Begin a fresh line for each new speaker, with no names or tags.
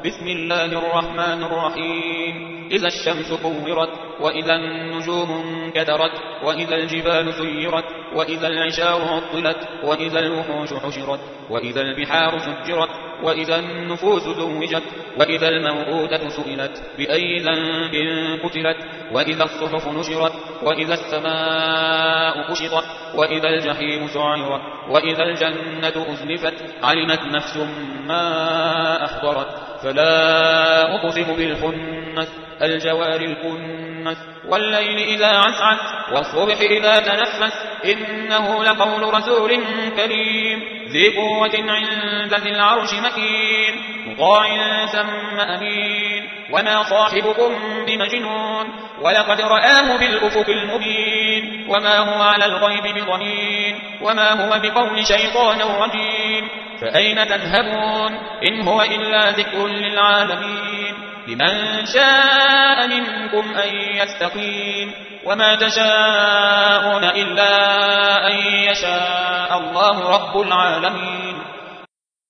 بسم الله الرحمن الرحيم إذا الشمس كورت وإذا النجوم انكدرت وإذا الجبال سيرت وإذا العشار عطلت وإذا الوحوش حشرت وإذا البحار سجرت وإذا النفوس زوجت وإذا الموءودة سئلت بأي ذنب قتلت وإذا الصحف نشرت وإذا السماء كشطت وإذا الجحيم سعرت وإذا الجنة أزلفت علمت نفس ما أحضرت فلا أقسم بالخنس الجوار الكنس والليل إذا عسعس والصبح إذا تنفس إنه لقول رسول كريم ذي قوة عند ذي العرش مكين مطاع ثم أمين وما صاحبكم بمجنون ولقد رآه بالأفق المبين وما هو على الغيب بضنين وما هو بقول شيطان رجيم فأين تذهبون إن هو إلا ذكر للعالمين لمن شاء منكم أن يستقيم وما تشاءون إلا أن يشاء الله رب العالمين.